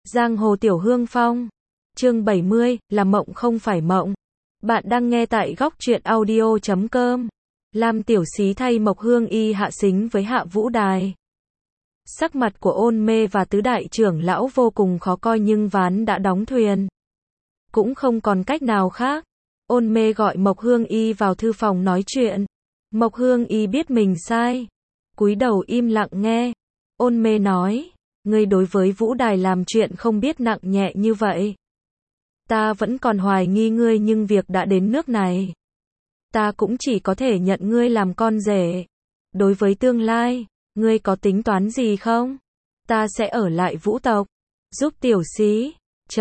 Giang hồ tiểu hương phong. Chương 70, là mộng không phải mộng. Bạn đang nghe tại góc truyện audio.com. Lam Tiểu Xí thay Mộc Hương Y hạ xính với Hạ Vũ Đài. Sắc mặt của Ôn Mê và tứ đại trưởng lão vô cùng khó coi nhưng ván đã đóng thuyền. Cũng không còn cách nào khác. Ôn Mê gọi Mộc Hương Y vào thư phòng nói chuyện. Mộc Hương Y biết mình sai. Cúi đầu im lặng nghe. Ôn Mê nói, ngươi đối với Vũ Đài làm chuyện không biết nặng nhẹ như vậy. Ta vẫn còn hoài nghi ngươi nhưng việc đã đến nước này. Ta cũng chỉ có thể nhận ngươi làm con rể. Đối với tương lai, ngươi có tính toán gì không? Ta sẽ ở lại Vũ tộc, giúp Tiểu Xí.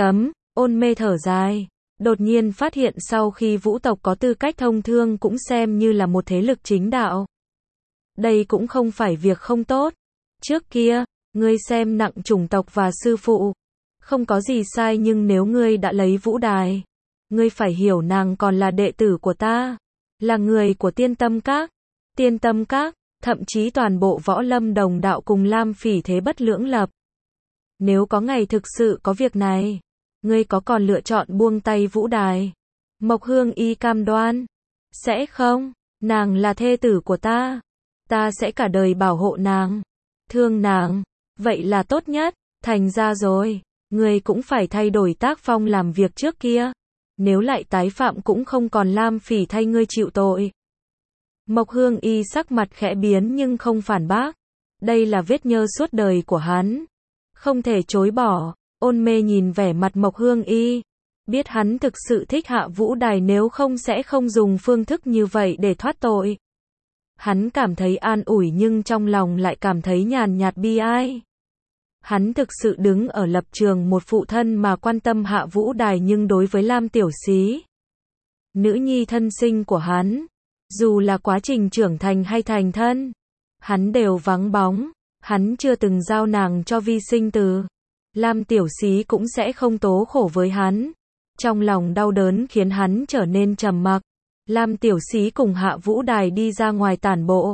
Ôn Mê thở dài. Đột nhiên phát hiện sau khi Vũ tộc có tư cách thông thương cũng xem như là một thế lực chính đạo. Đây cũng không phải việc không tốt. Trước kia, ngươi xem nặng chủng tộc và sư phụ. Không có gì sai nhưng nếu ngươi đã lấy Vũ Đài, ngươi phải hiểu nàng còn là đệ tử của ta. Là người của Tiên Tâm Các. Tiên Tâm Các, thậm chí toàn bộ võ lâm đồng đạo cùng Lam Phỉ thế bất lưỡng lập. Nếu có ngày thực sự có việc này, ngươi có còn lựa chọn buông tay Vũ Đài? Mộc Hương Y cam đoan. Sẽ không, nàng là thê tử của ta. Ta sẽ cả đời bảo hộ nàng. Thương nàng. Vậy là tốt nhất. Thành ra rồi, ngươi cũng phải thay đổi tác phong làm việc trước kia. Nếu lại tái phạm cũng không còn Lam Phỉ thay ngươi chịu tội. Mộc Hương Y sắc mặt khẽ biến nhưng không phản bác. Đây là vết nhơ suốt đời của hắn. Không thể chối bỏ. Ôn Mê nhìn vẻ mặt Mộc Hương Y. Biết hắn thực sự thích Hạ Vũ Đài nếu không sẽ không dùng phương thức như vậy để thoát tội. Hắn cảm thấy an ủi nhưng trong lòng lại cảm thấy nhàn nhạt bi ai. Hắn thực sự đứng ở lập trường một phụ thân mà quan tâm Hạ Vũ Đài nhưng đối với Lam Tiểu Xí, nữ nhi thân sinh của hắn, dù là quá trình trưởng thành hay thành thân, hắn đều vắng bóng. Hắn chưa từng giao nàng cho vi sinh tử. Lam Tiểu Xí cũng sẽ không tố khổ với hắn. Trong lòng đau đớn khiến hắn trở nên trầm mặc. Lam Tiểu Xí cùng Hạ Vũ Đài đi ra ngoài tản bộ.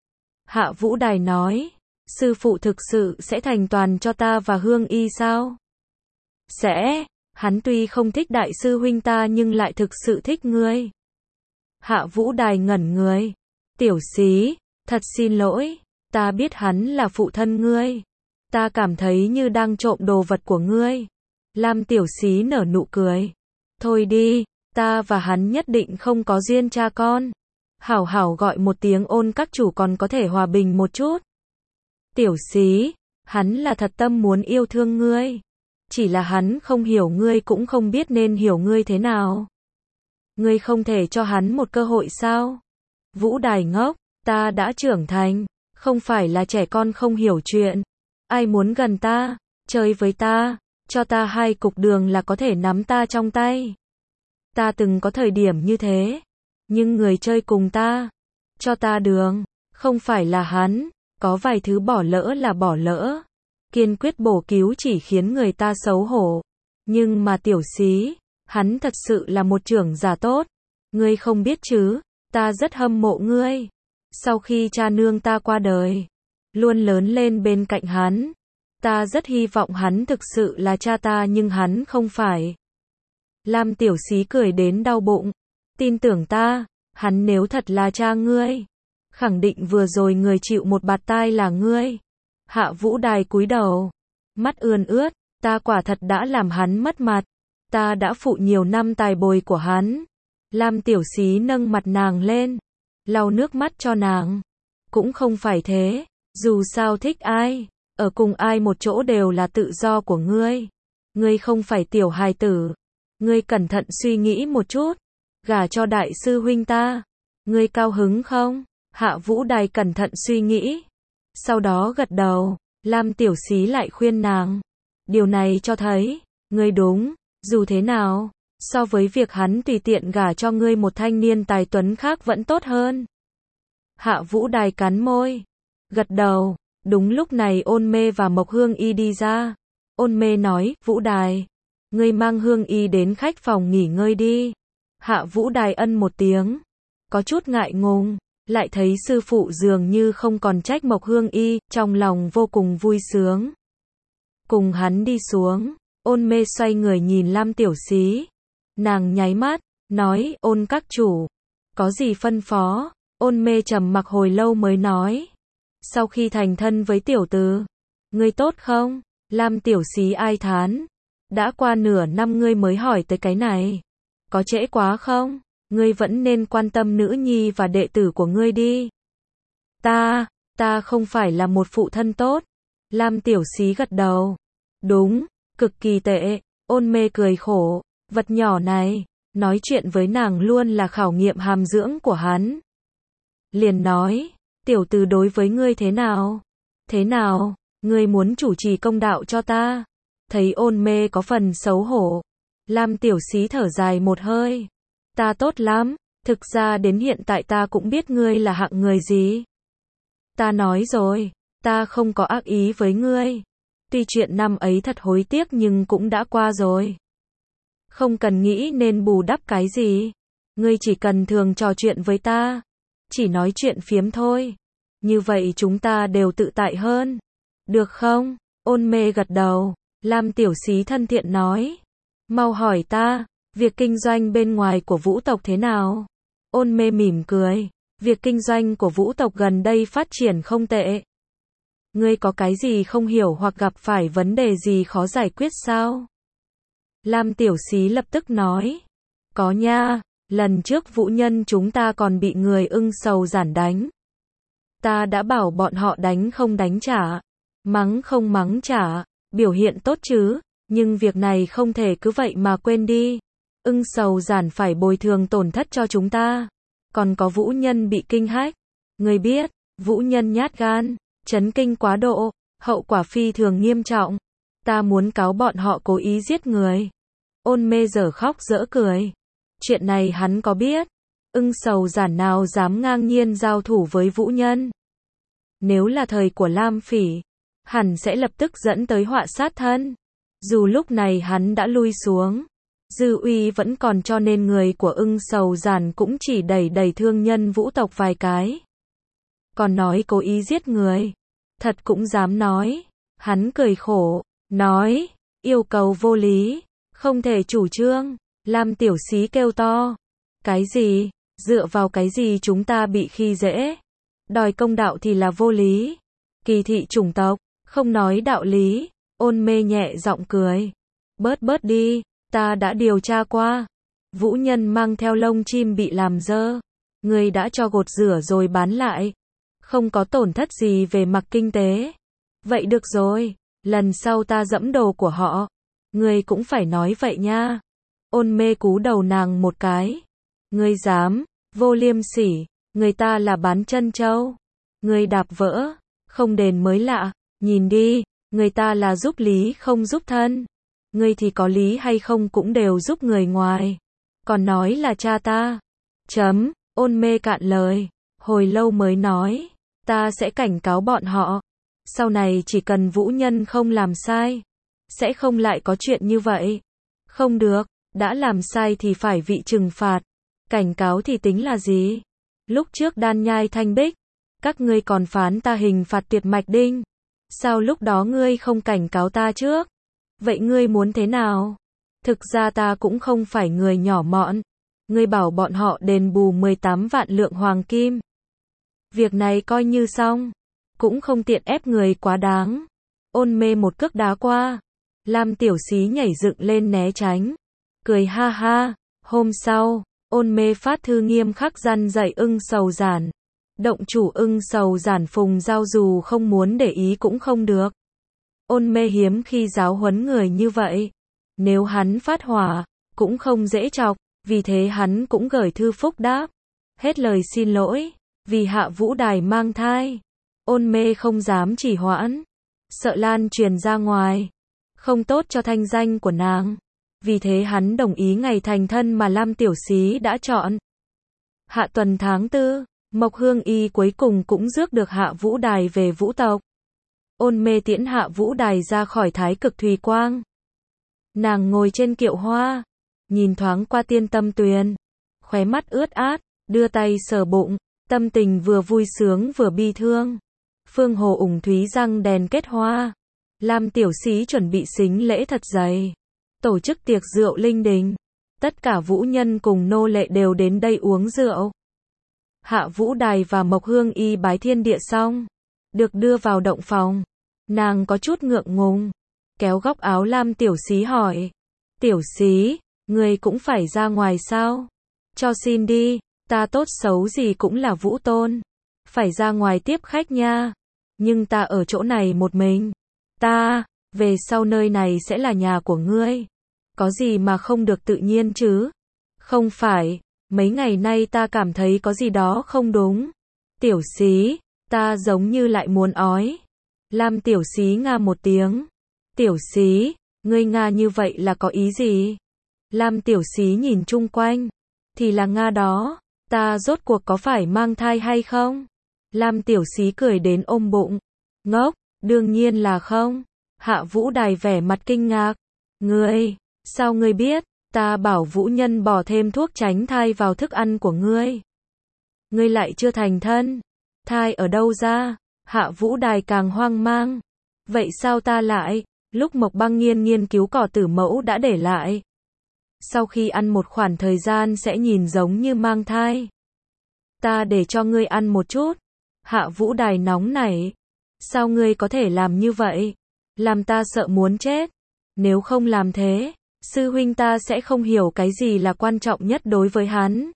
Hạ Vũ Đài nói, sư phụ thực sự sẽ thành toàn cho ta và Hương Y sao? Sẽ, hắn tuy không thích đại sư huynh ta nhưng lại thực sự thích ngươi. Hạ Vũ Đài ngẩn người. Tiểu Xí, thật xin lỗi, ta biết hắn là phụ thân ngươi. Ta cảm thấy như đang trộm đồ vật của ngươi. Lam Tiểu Xí nở nụ cười. Thôi đi, ta và hắn nhất định không có duyên cha con. Hảo hảo gọi một tiếng Ôn các chủ còn có thể hòa bình một chút. Tiểu Xí, hắn là thật tâm muốn yêu thương ngươi. Chỉ là hắn không hiểu ngươi cũng không biết nên hiểu ngươi thế nào. Ngươi không thể cho hắn một cơ hội sao? Vũ Đài ngốc, ta đã trưởng thành, không phải là trẻ con không hiểu chuyện. Ai muốn gần ta, chơi với ta, cho ta 2 cục đường là có thể nắm ta trong tay. Ta từng có thời điểm như thế, nhưng người chơi cùng ta, cho ta đường, không phải là hắn. Có vài thứ bỏ lỡ là bỏ lỡ. Kiên quyết bổ cứu chỉ khiến người ta xấu hổ. Nhưng mà Tiểu Xí, hắn thật sự là một trưởng giả tốt. Ngươi không biết chứ, ta rất hâm mộ ngươi. Sau khi cha nương ta qua đời, luôn lớn lên bên cạnh hắn. Ta rất hy vọng hắn thực sự là cha ta nhưng hắn không phải. Lam Tiểu Xí cười đến đau bụng. Tin tưởng ta, hắn nếu thật là cha ngươi, khẳng định vừa rồi người chịu một bạt tai là ngươi. Hạ Vũ Đài cúi đầu, mắt ươn ướt, ta quả thật đã làm hắn mất mặt. Ta đã phụ nhiều năm tài bồi của hắn. Lam Tiểu Xí nâng mặt nàng lên, lau nước mắt cho nàng. Cũng không phải thế, dù sao thích ai, ở cùng ai một chỗ đều là tự do của ngươi. Ngươi không phải tiểu hài tử. Ngươi cẩn thận suy nghĩ một chút, gả cho đại sư huynh ta, ngươi cao hứng không? Hạ Vũ Đài cẩn thận suy nghĩ, sau đó gật đầu. Lam Tiểu Xí lại khuyên nàng, điều này cho thấy, ngươi đúng, dù thế nào, so với việc hắn tùy tiện gả cho ngươi một thanh niên tài tuấn khác vẫn tốt hơn. Hạ Vũ Đài cắn môi, gật đầu. Đúng lúc này Ôn Mê và Mộc Hương Y đi ra. Ôn Mê nói, Vũ Đài, ngươi mang Hương Y đến khách phòng nghỉ ngơi đi. Hạ Vũ Đài ân một tiếng, có chút ngại ngùng. Lại thấy sư phụ dường như không còn trách Mộc Hương Y, trong lòng vô cùng vui sướng. cùng hắn đi xuống. Ôn mê xoay người nhìn Lam Tiểu Xí. Nàng nháy mắt, nói, Ôn các chủ, có gì phân phó? Ôn mê trầm mặc hồi lâu mới nói, sau khi thành thân với tiểu từ, ngươi tốt không? Lam Tiểu Xí ai thán, đã qua nửa năm ngươi mới hỏi tới cái này, có trễ quá không? Ngươi vẫn nên quan tâm nữ nhi và đệ tử của ngươi đi. Ta không phải là một phụ thân tốt. Lam Tiểu Xí gật đầu. Đúng, cực kỳ tệ. Ôn mê cười khổ, vật nhỏ này, nói chuyện với nàng luôn là khảo nghiệm hàm dưỡng của hắn. Liền nói, tiểu từ đối với ngươi thế nào? Thế nào, ngươi muốn chủ trì công đạo cho ta? Thấy ôn mê có phần xấu hổ, Lam Tiểu Xí thở dài một hơi. Ta tốt lắm, thực ra đến hiện tại ta cũng biết ngươi là hạng người gì. Ta nói rồi, ta không có ác ý với ngươi. Tuy chuyện năm ấy thật hối tiếc nhưng cũng đã qua rồi. Không cần nghĩ nên bù đắp cái gì. Ngươi chỉ cần thường trò chuyện với ta. Chỉ nói chuyện phiếm thôi. Như vậy chúng ta đều tự tại hơn. Được không? Ôn mê gật đầu. Lam Tiểu Xí thân thiện nói. Mau hỏi ta, việc kinh doanh bên ngoài của Vũ tộc thế nào? Ôn mê mỉm cười. Việc kinh doanh của Vũ tộc gần đây phát triển không tệ. Ngươi có cái gì không hiểu hoặc gặp phải vấn đề gì khó giải quyết sao? Lam Tiểu Xí lập tức nói. Có nha, lần trước Vũ Nhân chúng ta còn bị người Ưng Sầu Giản đánh. Ta đã bảo bọn họ đánh không đánh trả, mắng không mắng trả, biểu hiện tốt chứ, nhưng việc này không thể cứ vậy mà quên đi. Ưng Sầu Giản phải bồi thường tổn thất cho chúng ta. Còn có Vũ Nhân bị kinh hách. Ngươi biết, Vũ Nhân nhát gan, chấn kinh quá độ, hậu quả phi thường nghiêm trọng. Ta muốn cáo bọn họ cố ý giết người. Ôn mê dở khóc dở cười. Chuyện này hắn có biết. Ưng Sầu Giản nào dám ngang nhiên giao thủ với Vũ Nhân. Nếu là thời của Lam Phỉ, hẳn sẽ lập tức dẫn tới họa sát thân. Dù lúc này hắn đã lui xuống, dư uy vẫn còn cho nên người của Ưng Sầu Giản cũng chỉ đẩy thương nhân Vũ tộc vài cái. Còn nói cố ý giết người, thật cũng dám nói. Hắn cười khổ, nói, yêu cầu vô lý, không thể chủ trương. Lam Tiểu Xí kêu to, cái gì, dựa vào cái gì chúng ta bị khi dễ? Đòi công đạo thì là vô lý. Kỳ thị chủng tộc, không nói đạo lý. Ôn mê nhẹ giọng cười. Bớt đi, ta đã điều tra qua. Vũ Nhân mang theo lông chim bị làm dơ. Người đã cho gột rửa rồi bán lại. Không có tổn thất gì về mặt kinh tế. Vậy được rồi, lần sau ta dẫm đồ của họ. Người cũng phải nói vậy nha. Ôn mê cú đầu nàng một cái. Ngươi dám, vô liêm sỉ, người ta là bán chân châu. Ngươi đạp vỡ, không đền mới lạ. Nhìn đi, người ta là giúp lý không giúp thân. Ngươi thì có lý hay không cũng đều giúp người ngoài. Còn nói là cha ta. Ôn mê cạn lời. Hồi lâu mới nói. Ta sẽ cảnh cáo bọn họ. Sau này chỉ cần Vũ Nhân không làm sai, sẽ không lại có chuyện như vậy. Không được, đã làm sai thì phải bị trừng phạt. Cảnh cáo thì tính là gì? Lúc trước Đan Nhai Thanh Bích, các ngươi còn phán ta hình phạt tuyệt mạch đinh. Sao lúc đó ngươi không cảnh cáo ta trước? Vậy ngươi muốn thế nào? Thực ra ta cũng không phải người nhỏ mọn. Ngươi bảo bọn họ đền bù 18 vạn lượng hoàng kim. Việc này coi như xong. Cũng không tiện ép người quá đáng. Ôn mê một cước đá qua. Lam Tiểu Xí nhảy dựng lên né tránh. Cười ha ha. Hôm sau, ôn mê phát thư nghiêm khắc răn dạy Ưng Sầu Giản. Động chủ Ưng Sầu Giản Phùng Giao dù không muốn để ý cũng không được. Ôn mê hiếm khi giáo huấn người như vậy. Nếu hắn phát hỏa, cũng không dễ chọc, vì thế hắn cũng gửi thư phúc đáp. Hết lời xin lỗi, vì Hạ Vũ Đài mang thai. Ôn mê không dám trì hoãn, sợ lan truyền ra ngoài, không tốt cho thanh danh của nàng. Vì thế hắn đồng ý ngày thành thân mà Lam Tiểu Xí đã chọn. Hạ tuần tháng 4, Mộc Hương Y cuối cùng cũng rước được Hạ Vũ Đài về Vũ tộc. Ôn mê tiễn Hạ Vũ Đài ra khỏi Thái Cực Thùy Quang. Nàng ngồi trên kiệu hoa, nhìn thoáng qua Tiên Tâm Tuyền, khóe mắt ướt át, đưa tay sờ bụng, tâm tình vừa vui sướng vừa bi thương. Phương hồ ủng thúy răng đèn kết hoa, Lam tiểu xí chuẩn bị sính lễ thật dày. Tổ chức tiệc rượu linh đình. Tất cả vũ nhân cùng nô lệ đều đến đây uống rượu. Hạ Vũ Đài và Mộc Hương Y bái thiên địa xong, được đưa vào động phòng. Nàng có chút ngượng ngùng, kéo góc áo Lam tiểu xí hỏi. Tiểu xí, ngươi cũng phải ra ngoài sao? Cho xin đi, ta tốt xấu gì cũng là vũ tôn. Phải ra ngoài tiếp khách nha. Nhưng ta ở chỗ này một mình. Ta, về sau nơi này sẽ là nhà của ngươi. Có gì mà không được tự nhiên chứ? Không phải, mấy ngày nay ta cảm thấy có gì đó không đúng. Tiểu xí, ta giống như lại muốn ói. Lam tiểu xí nga một tiếng. Tiểu xí, ngươi nga như vậy là có ý gì? Lam tiểu xí nhìn chung quanh. Thì là nga đó, ta rốt cuộc có phải mang thai hay không? Lam tiểu xí cười đến ôm bụng. Ngốc, đương nhiên là không. Hạ Vũ Đài vẻ mặt kinh ngạc. Ngươi, sao ngươi biết? Ta bảo vũ nhân bỏ thêm thuốc tránh thai vào thức ăn của ngươi. Ngươi lại chưa thành thân. Thai ở đâu ra? Hạ Vũ Đài càng hoang mang. Vậy sao ta lại? Lúc Mộc Băng Nghiên nghiên cứu cỏ tử mẫu đã để lại. Sau khi ăn một khoảng thời gian sẽ nhìn giống như mang thai. Ta để cho ngươi ăn một chút. Hạ Vũ Đài nóng nảy. Sao ngươi có thể làm như vậy? Làm ta sợ muốn chết. Nếu không làm thế, sư huynh ta sẽ không hiểu cái gì là quan trọng nhất đối với hắn.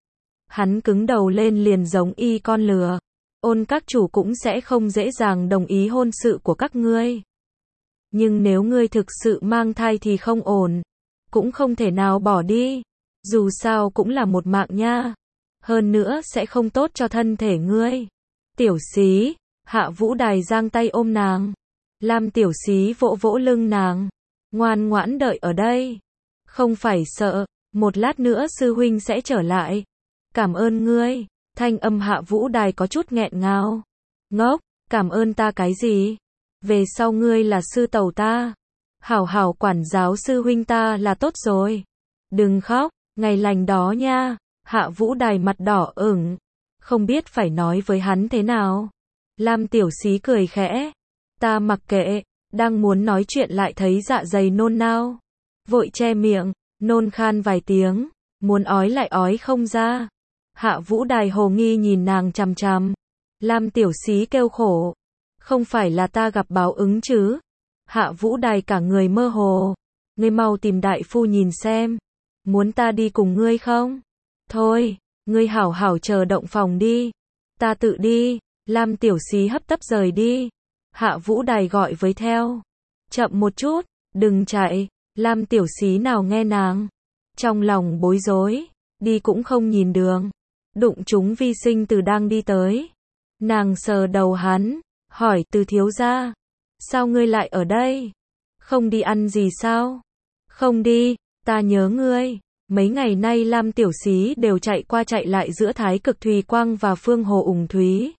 Hắn cứng đầu lên liền giống y con lừa. Ôn các chủ cũng sẽ không dễ dàng đồng ý hôn sự của các ngươi. Nhưng nếu ngươi thực sự mang thai thì không ổn. Cũng không thể nào bỏ đi. Dù sao cũng là một mạng nha. Hơn nữa sẽ không tốt cho thân thể ngươi. Tiểu xí, Hạ Vũ Đài giang tay ôm nàng. Lam tiểu xí vỗ vỗ lưng nàng. Ngoan ngoãn đợi ở đây. Không phải sợ, một lát nữa sư huynh sẽ trở lại. Cảm ơn ngươi. Thanh âm Hạ Vũ Đài có chút nghẹn ngào. Ngốc, cảm ơn ta cái gì? Về sau ngươi là sư tẩu ta. Hảo hảo quản giáo sư huynh ta là tốt rồi. Đừng khóc, ngày lành đó nha. Hạ Vũ Đài mặt đỏ ửng. Không biết phải nói với hắn thế nào. Lam tiểu xí cười khẽ. Ta mặc kệ, đang muốn nói chuyện lại thấy dạ dày nôn nao. Vội che miệng, nôn khan vài tiếng, muốn ói lại ói không ra. Hạ Vũ Đài hồ nghi nhìn nàng chằm chằm. Lam tiểu xí kêu khổ. Không phải là ta gặp báo ứng chứ? Hạ Vũ Đài cả người mơ hồ. Ngươi mau tìm đại phu nhìn xem. Muốn ta đi cùng ngươi không? Thôi, ngươi hảo hảo chờ động phòng đi. Ta tự đi. Lam tiểu xí hấp tấp rời đi. Hạ Vũ Đài gọi với theo. Chậm một chút, đừng chạy. Lam tiểu xí nào nghe nàng. Trong lòng bối rối, đi cũng không nhìn đường. Đụng chúng Vi Sinh Từ đang đi tới. Nàng sờ đầu hắn, hỏi Từ thiếu gia. Sao ngươi lại ở đây? Không đi ăn gì sao? Không đi, ta nhớ ngươi. Mấy ngày nay Lam tiểu xí đều chạy qua chạy lại giữa Thái Cực Thùy Quang và Phương Hồ Ủng Thúy.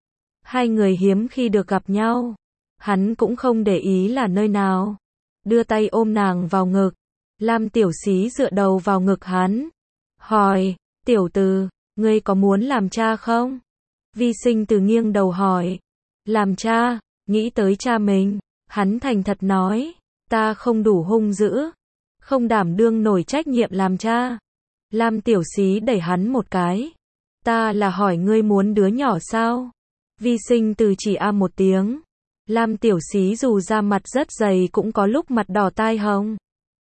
Hai người hiếm khi được gặp nhau. Hắn cũng không để ý là nơi nào. Đưa tay ôm nàng vào ngực. Lam tiểu xí dựa đầu vào ngực hắn. Hỏi, tiểu Từ, ngươi có muốn làm cha không? Vi Sinh Từ nghiêng đầu hỏi. Làm cha, nghĩ tới cha mình. Hắn thành thật nói. Ta không đủ hung dữ. Không đảm đương nổi trách nhiệm làm cha. Lam tiểu xí đẩy hắn một cái. Ta là hỏi ngươi muốn đứa nhỏ sao? Vi Sinh Từ chỉ một tiếng. Lam tiểu xí dù da mặt rất dày cũng có lúc mặt đỏ tai hồng.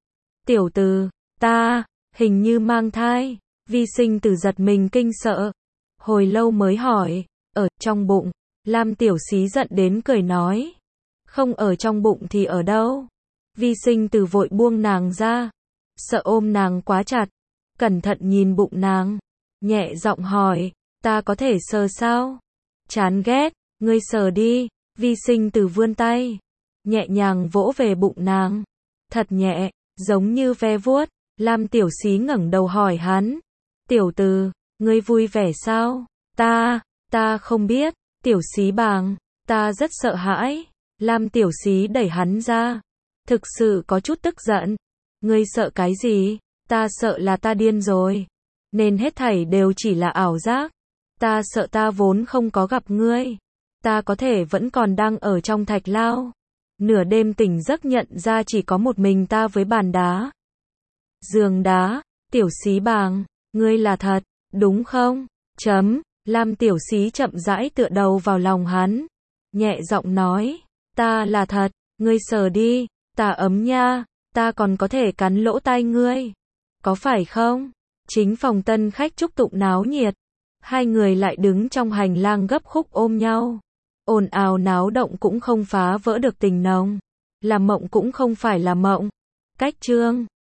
Tiểu Từ, ta, hình như mang thai. Vi Sinh Từ giật mình kinh sợ. Hồi lâu mới hỏi, ở trong bụng. Lam tiểu xí giận đến cười nói. Không ở trong bụng thì ở đâu? Vi Sinh Từ vội buông nàng ra. Sợ ôm nàng quá chặt. Cẩn thận nhìn bụng nàng. Nhẹ giọng hỏi, ta có thể sờ sao? Chán ghét, ngươi sờ đi. Vi Sinh Từ vươn tay. Nhẹ nhàng vỗ về bụng nàng. Thật nhẹ, giống như ve vuốt. Lam tiểu xí ngẩng đầu hỏi hắn. Tiểu Từ, ngươi vui vẻ sao? Ta không biết. Tiểu xí bàng, ta rất sợ hãi. Lam tiểu xí đẩy hắn ra. Thực sự có chút tức giận. Ngươi sợ cái gì? Ta sợ là ta điên rồi. Nên hết thảy đều chỉ là ảo giác. Ta sợ ta vốn không có gặp ngươi. Ta có thể vẫn còn đang ở trong thạch lao. Nửa đêm tỉnh giấc nhận ra chỉ có một mình ta với bàn đá. Giường đá, Tiểu Xí bàng, ngươi là thật, đúng không? Lam Tiểu Xí chậm rãi tựa đầu vào lòng hắn, nhẹ giọng nói, ta là thật, ngươi sờ đi, ta ấm nha, ta còn có thể cắn lỗ tai ngươi. Có phải không? Chính phòng tân khách chúc tụng náo nhiệt. Hai người lại đứng trong hành lang gấp khúc ôm nhau. Ồn ào náo động cũng không phá vỡ được tình nồng. Là mộng cũng không phải là mộng. Cách chương